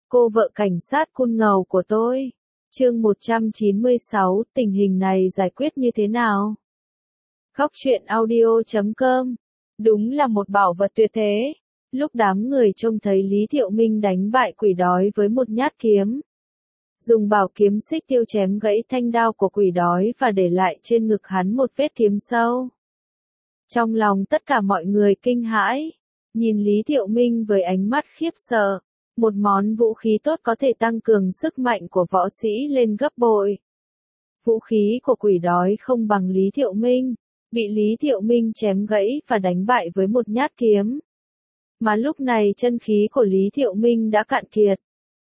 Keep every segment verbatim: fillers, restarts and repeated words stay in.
Cô vợ cảnh sát cun ngầu của tôi. Chương một trăm chín mươi sáu, tình hình này giải quyết như thế nào? Góc truyện audio chấm com. Đúng là một bảo vật tuyệt thế. Lúc đám người trông thấy Lý Thiệu Minh đánh bại quỷ đói với một nhát kiếm, dùng bảo kiếm xích tiêu chém gãy thanh đao của quỷ đói và để lại trên ngực hắn một vết kiếm sâu. Trong lòng tất cả mọi người kinh hãi, nhìn Lý Thiệu Minh với ánh mắt khiếp sợ. Một món vũ khí tốt có thể tăng cường sức mạnh của võ sĩ lên gấp bội. Vũ khí của quỷ đói không bằng Lý Thiệu Minh, bị Lý Thiệu Minh chém gãy và đánh bại với một nhát kiếm. Mà lúc này chân khí của Lý Thiệu Minh đã cạn kiệt.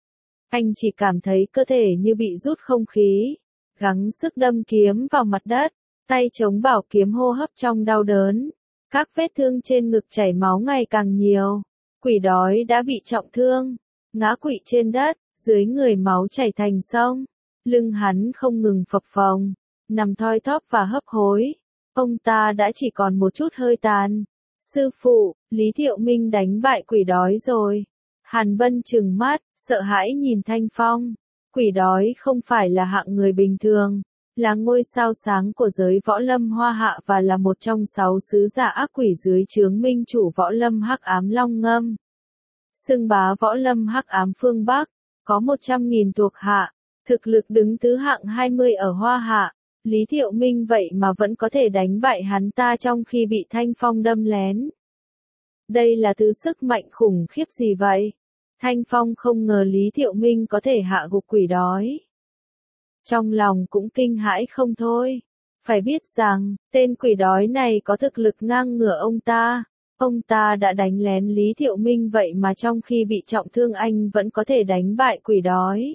Anh chỉ cảm thấy cơ thể như bị rút không khí, gắng sức đâm kiếm vào mặt đất, tay chống bảo kiếm hô hấp trong đau đớn. Các vết thương trên ngực chảy máu ngày càng nhiều. Quỷ đói đã bị trọng thương, ngã quỵ trên đất, dưới người máu chảy thành sông. Lưng hắn không ngừng phập phồng, nằm thoi thóp và hấp hối. Ông ta đã chỉ còn một chút hơi tàn. Sư phụ, Lý Thiệu Minh đánh bại quỷ đói rồi. Hàn Vân trừng mắt, sợ hãi nhìn Thanh Phong. Quỷ đói không phải là hạng người bình thường, là ngôi sao sáng của giới võ lâm Hoa Hạ và là một trong sáu sứ giả ác quỷ dưới trướng minh chủ võ lâm Hắc Ám Long Ngâm. Xưng bá võ lâm Hắc Ám phương Bắc, có một trăm nghìn thuộc hạ, thực lực đứng thứ hạng hai mươi ở Hoa Hạ. Lý Thiệu Minh vậy mà vẫn có thể đánh bại hắn ta trong khi bị Thanh Phong đâm lén. Đây là thứ sức mạnh khủng khiếp gì vậy? Thanh Phong không ngờ Lý Thiệu Minh có thể hạ gục quỷ đói. Trong lòng cũng kinh hãi không thôi. Phải biết rằng, tên quỷ đói này có thực lực ngang ngửa ông ta. Ông ta đã đánh lén Lý Thiệu Minh vậy mà trong khi bị trọng thương anh vẫn có thể đánh bại quỷ đói.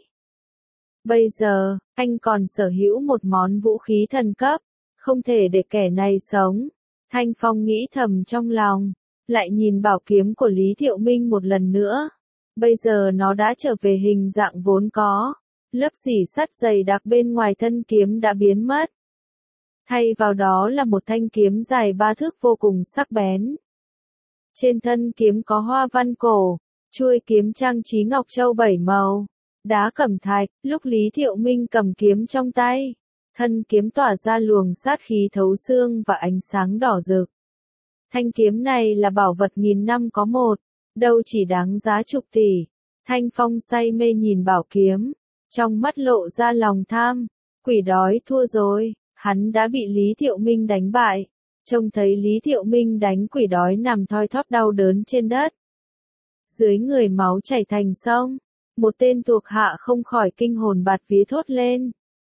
Bây giờ, anh còn sở hữu một món vũ khí thần cấp, không thể để kẻ này sống. Thanh Phong nghĩ thầm trong lòng, lại nhìn bảo kiếm của Lý Thiệu Minh một lần nữa. Bây giờ nó đã trở về hình dạng vốn có, lớp rỉ sắt dày đặc bên ngoài thân kiếm đã biến mất. Thay vào đó là một thanh kiếm dài ba thước vô cùng sắc bén. Trên thân kiếm có hoa văn cổ, chuôi kiếm trang trí ngọc châu bảy màu, đá cẩm thạch. Lúc Lý Thiệu Minh cầm kiếm trong tay, thân kiếm tỏa ra luồng sát khí thấu xương và ánh sáng đỏ rực. Thanh kiếm này là bảo vật nghìn năm có một, đâu chỉ đáng giá chục tỷ. Thanh Phong say mê nhìn bảo kiếm, trong mắt lộ ra lòng tham. Quỷ đói thua rồi, hắn đã bị Lý Thiệu Minh đánh bại. Trông thấy Lý Thiệu Minh đánh quỷ đói nằm thoi thóp đau đớn trên đất, dưới người máu chảy thành sông, một tên thuộc hạ không khỏi kinh hồn bạt vía thốt lên.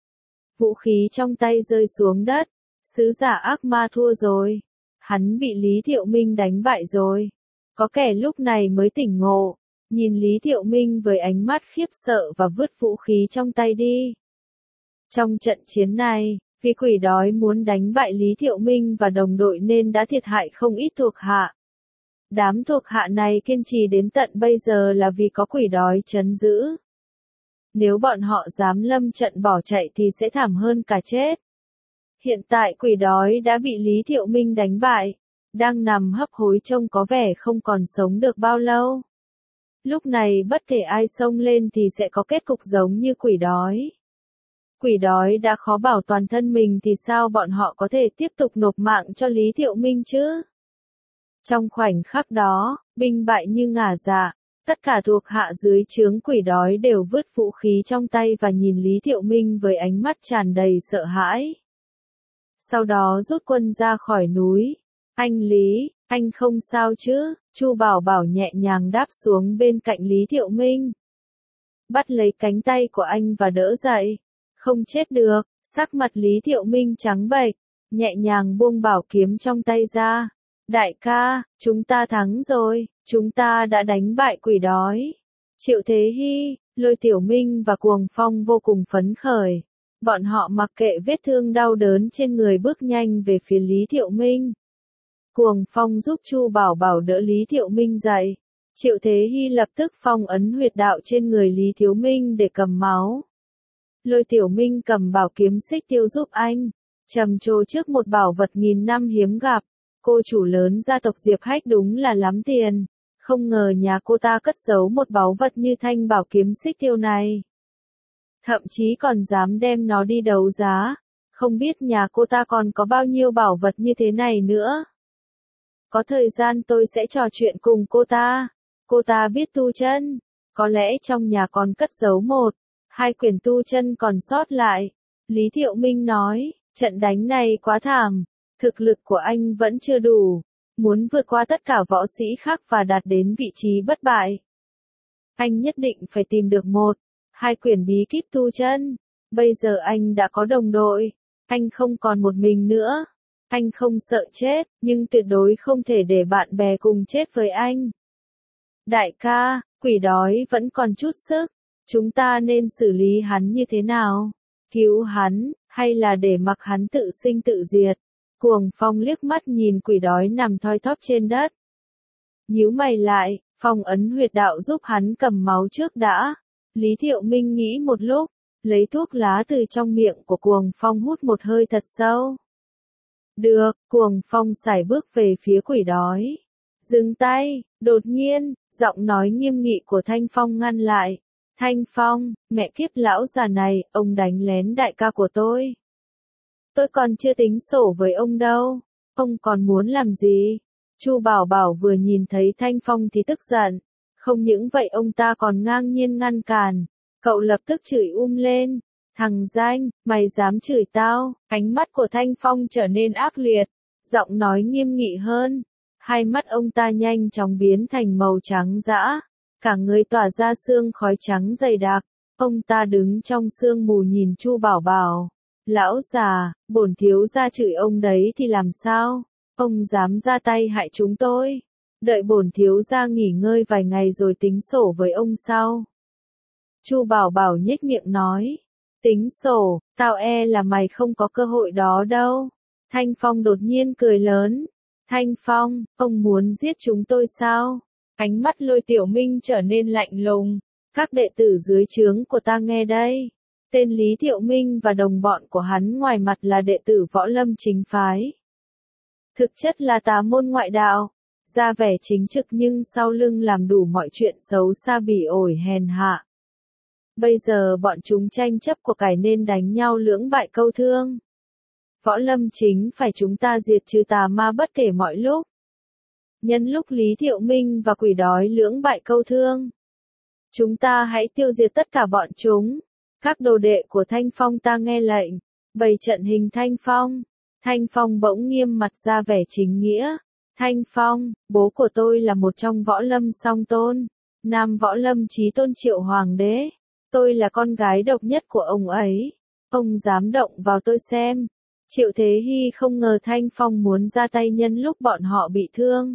Vũ khí trong tay rơi xuống đất, sứ giả ác ma thua rồi, hắn bị Lý Thiệu Minh đánh bại rồi. Có kẻ lúc này mới tỉnh ngộ, nhìn Lý Thiệu Minh với ánh mắt khiếp sợ và vứt vũ khí trong tay đi. Trong trận chiến này, vì quỷ đói muốn đánh bại Lý Thiệu Minh và đồng đội nên đã thiệt hại không ít thuộc hạ. Đám thuộc hạ này kiên trì đến tận bây giờ là vì có quỷ đói trấn giữ. Nếu bọn họ dám lâm trận bỏ chạy thì sẽ thảm hơn cả chết. Hiện tại quỷ đói đã bị Lý Thiệu Minh đánh bại, đang nằm hấp hối trông có vẻ không còn sống được bao lâu. Lúc này bất kể ai xông lên thì sẽ có kết cục giống như quỷ đói. Quỷ đói đã khó bảo toàn thân mình thì sao bọn họ có thể tiếp tục nộp mạng cho Lý Thiệu Minh chứ? Trong khoảnh khắc đó, binh bại như ngả dạ, tất cả thuộc hạ dưới trướng quỷ đói đều vứt vũ khí trong tay và nhìn Lý Thiệu Minh với ánh mắt tràn đầy sợ hãi. Sau đó rút quân ra khỏi núi. Anh Lý, anh không sao chứ? Chu Bảo Bảo nhẹ nhàng đáp xuống bên cạnh Lý Thiệu Minh, bắt lấy cánh tay của anh và đỡ dậy. Không chết được. Sắc mặt Lý Thiệu Minh trắng bệch, nhẹ nhàng buông bảo kiếm trong tay ra. Đại ca, chúng ta thắng rồi, chúng ta đã đánh bại quỷ đói. Triệu Thế Hy, Lôi Tiểu Minh và Cuồng Phong vô cùng phấn khởi. Bọn họ mặc kệ vết thương đau đớn trên người bước nhanh về phía Lý Thiệu Minh. Cuồng Phong giúp Chu Bảo Bảo đỡ Lý Thiệu Minh dậy. Triệu Thế Hy lập tức phong ấn huyệt đạo trên người Lý Thiếu Minh để cầm máu. Lôi Tiểu Minh cầm bảo kiếm xích tiêu giúp anh, trầm trồ trước một bảo vật nghìn năm hiếm gặp. Cô chủ lớn gia tộc Diệp Hách đúng là lắm tiền, Không ngờ nhà cô ta cất giấu một báu vật như thanh bảo kiếm xích tiêu này. Thậm chí còn dám đem nó đi đấu giá. Không biết nhà cô ta còn có bao nhiêu bảo vật như thế này nữa. Có thời gian tôi sẽ trò chuyện cùng cô ta. Cô ta biết tu chân. Có lẽ trong nhà còn cất giấu một, hai quyển tu chân còn sót lại. Lý Thiệu Minh nói, trận đánh này quá thảm. Thực lực của anh vẫn chưa đủ. Muốn vượt qua tất cả võ sĩ khác và đạt đến vị trí bất bại. Anh nhất định phải tìm được một, hai quyển bí kíp tu chân. Bây giờ anh đã có đồng đội. Anh không còn một mình nữa. Anh không sợ chết, nhưng tuyệt đối không thể để bạn bè cùng chết với anh. Đại ca, quỷ đói vẫn còn chút sức. Chúng ta nên xử lý hắn như thế nào? Cứu hắn, hay là để mặc hắn tự sinh tự diệt? Cuồng Phong liếc mắt nhìn quỷ đói nằm thoi thóp trên đất. Nhíu mày lại, phong ấn huyệt đạo giúp hắn cầm máu trước đã. Lý Thiệu Minh nghĩ một lúc, lấy thuốc lá từ trong miệng của Cuồng Phong hút một hơi thật sâu. Được, Cuồng Phong sải bước về phía quỷ đói. Dừng tay, đột nhiên, giọng nói nghiêm nghị của Thanh Phong ngăn lại. Thanh Phong, mẹ kiếp lão già này, ông đánh lén đại ca của tôi. Tôi còn chưa tính sổ với ông đâu. Ông còn muốn làm gì? Chu Bảo Bảo vừa nhìn thấy Thanh Phong thì tức giận. Không những vậy ông ta còn ngang nhiên ngăn cản. Cậu lập tức chửi um lên. Thằng danh, mày dám chửi tao? Ánh mắt của Thanh Phong trở nên ác liệt. Giọng nói nghiêm nghị hơn. Hai mắt ông ta nhanh chóng biến thành màu trắng dã. Cả người tỏa ra sương khói trắng dày đặc. Ông ta đứng trong sương mù nhìn Chu Bảo Bảo. Lão già, bổn thiếu gia chửi ông đấy thì làm sao? Ông dám ra tay hại chúng tôi. Đợi bổn thiếu gia nghỉ ngơi vài ngày rồi tính sổ với ông sau. Chu Bảo Bảo nhếch miệng nói. Tính sổ, tao e là mày không có cơ hội đó đâu. Thanh Phong đột nhiên cười lớn. Thanh Phong, ông muốn giết chúng tôi sao? Ánh mắt Lôi Tiểu Minh trở nên lạnh lùng. Các đệ tử dưới trướng của ta nghe đây. Tên Lý Thiệu Minh và đồng bọn của hắn ngoài mặt là đệ tử võ lâm chính phái. Thực chất là tà môn ngoại đạo. Ra vẻ chính trực nhưng sau lưng làm đủ mọi chuyện xấu xa bỉ ổi hèn hạ. Bây giờ bọn chúng tranh chấp của cải nên đánh nhau lưỡng bại câu thương. Võ lâm chính phải chúng ta diệt trừ tà ma bất kể mọi lúc. Nhân lúc Lý Thiệu Minh và quỷ đói lưỡng bại câu thương, chúng ta hãy tiêu diệt tất cả bọn chúng. Các đồ đệ của Thanh Phong ta nghe lệnh, bày trận hình Thanh Phong. Thanh Phong bỗng nghiêm mặt ra vẻ chính nghĩa. Thanh Phong, bố của tôi là một trong võ lâm song tôn, nam võ lâm chí tôn Triệu Hoàng đế. Tôi là con gái độc nhất của ông ấy. Ông dám động vào tôi xem. Triệu Thế Hy không ngờ Thanh Phong muốn ra tay nhân lúc bọn họ bị thương.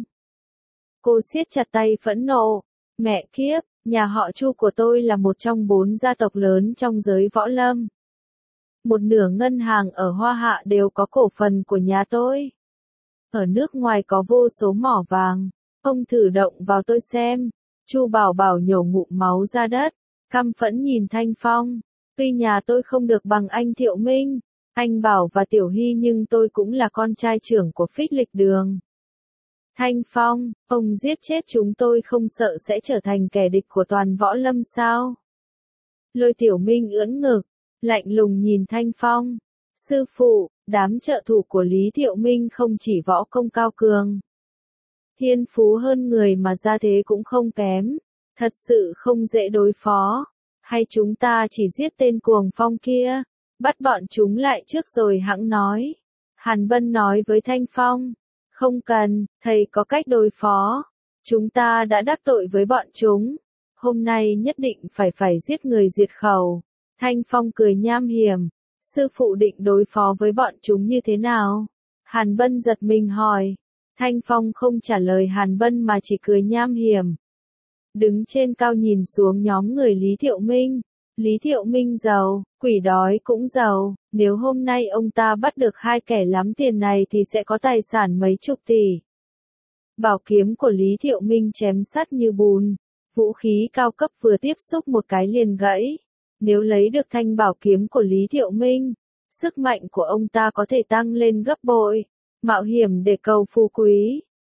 Cô siết chặt tay phẫn nộ. Mẹ kiếp, nhà họ Chu của tôi là một trong bốn gia tộc lớn trong giới võ lâm. Một nửa ngân hàng ở Hoa Hạ đều có cổ phần của nhà tôi. Ở nước ngoài có vô số mỏ vàng. Ông thử động vào tôi xem. Chu Bảo Bảo nhổ ngụm máu ra đất. Căm phẫn nhìn Thanh Phong. Tuy nhà tôi không được bằng anh Thiệu Minh, anh Bảo và Tiểu Hy nhưng tôi cũng là con trai trưởng của Phích Lịch Đường. Thanh Phong, ông giết chết chúng tôi không sợ sẽ trở thành kẻ địch của toàn võ lâm sao? Lôi Tiểu Minh ưỡn ngực, lạnh lùng nhìn Thanh Phong. Sư phụ, đám trợ thủ của Lý Thiệu Minh không chỉ võ công cao cường, thiên phú hơn người mà gia thế cũng không kém. Thật sự không dễ đối phó. Hay chúng ta chỉ giết tên Cuồng Phong kia, bắt bọn chúng lại trước rồi hẵng nói. Hàn Bân nói với Thanh Phong. Không cần, thầy có cách đối phó. Chúng ta đã đắc tội với bọn chúng. Hôm nay nhất định phải phải giết người diệt khẩu. Thanh Phong cười nham hiểm. Sư phụ định đối phó với bọn chúng như thế nào? Hàn Bân giật mình hỏi. Thanh Phong không trả lời Hàn Bân mà chỉ cười nham hiểm. Đứng trên cao nhìn xuống nhóm người Lý Thiệu Minh. Lý Thiệu Minh giàu, quỷ đói cũng giàu. Nếu hôm nay ông ta bắt được hai kẻ lắm tiền này thì sẽ có tài sản mấy chục tỷ. Bảo kiếm của Lý Thiệu Minh chém sắt như bùn. Vũ khí cao cấp vừa tiếp xúc một cái liền gãy. Nếu lấy được thanh bảo kiếm của Lý Thiệu Minh, sức mạnh của ông ta có thể tăng lên gấp bội. Mạo hiểm để cầu phú quý.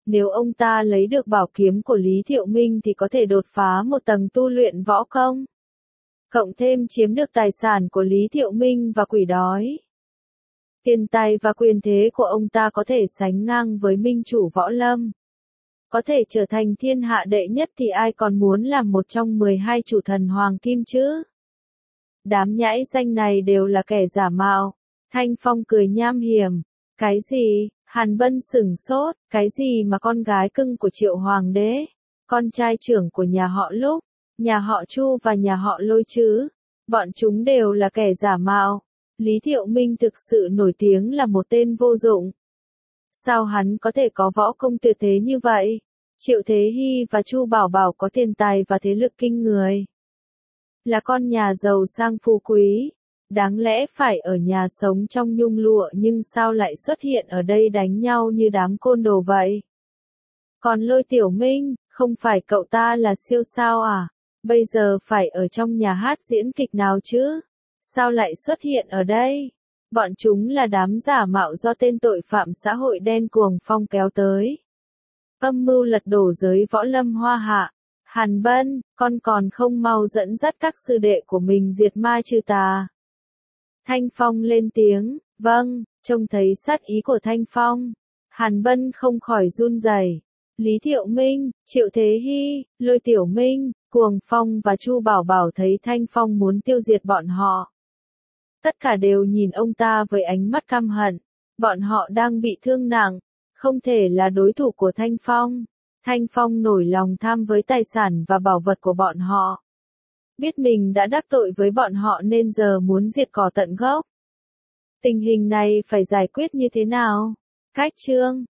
Nếu ông ta lấy được bảo kiếm của Lý Thiệu Minh thì có thể đột phá một tầng tu luyện võ công. Cộng thêm chiếm được tài sản của Lý Thiệu Minh và quỷ đói. Tiền tài và quyền thế của ông ta có thể sánh ngang với minh chủ võ lâm. Có thể trở thành thiên hạ đệ nhất thì ai còn muốn làm một trong mười hai chủ thần hoàng kim chứ? Đám nhãi danh này đều là kẻ giả mạo. Thanh Phong cười nham hiểm. Cái gì? Hàn Bân sửng sốt. Cái gì mà con gái cưng của Triệu Hoàng đế? Con trai trưởng của nhà họ Lúc, nhà họ Chu và nhà họ Lôi chứ? Bọn chúng đều là kẻ giả mạo. Lý Thiệu Minh thực sự nổi tiếng là một tên vô dụng. Sao hắn có thể có võ công tuyệt thế như vậy? Triệu Thế Hy và Chu Bảo Bảo có tiền tài và thế lực kinh người. Là con nhà giàu sang phú quý. Đáng lẽ phải ở nhà sống trong nhung lụa nhưng sao lại xuất hiện ở đây đánh nhau như đám côn đồ vậy? Còn Lôi Tiểu Minh, không phải cậu ta là siêu sao à? Bây giờ phải ở trong nhà hát diễn kịch nào chứ? Sao lại xuất hiện ở đây? Bọn chúng là đám giả mạo do tên tội phạm xã hội đen Cuồng Phong kéo tới. Âm mưu lật đổ giới võ lâm hoa hạ. Hàn Bân, con còn không mau dẫn dắt các sư đệ của mình diệt ma trừ tà. Thanh Phong lên tiếng, vâng, trông thấy sát ý của Thanh Phong. Hàn Bân không khỏi run rẩy. Lý Thiệu Minh, Triệu Thế Hy, Lôi Tiểu Minh, Cuồng Phong và Chu Bảo Bảo thấy Thanh Phong muốn tiêu diệt bọn họ. Tất cả đều nhìn ông ta với ánh mắt căm hận. Bọn họ đang bị thương nặng, không thể là đối thủ của Thanh Phong. Thanh Phong nổi lòng tham với tài sản và bảo vật của bọn họ. Biết mình đã đắc tội với bọn họ nên giờ muốn diệt cỏ tận gốc. Tình hình này phải giải quyết như thế nào? Cách chương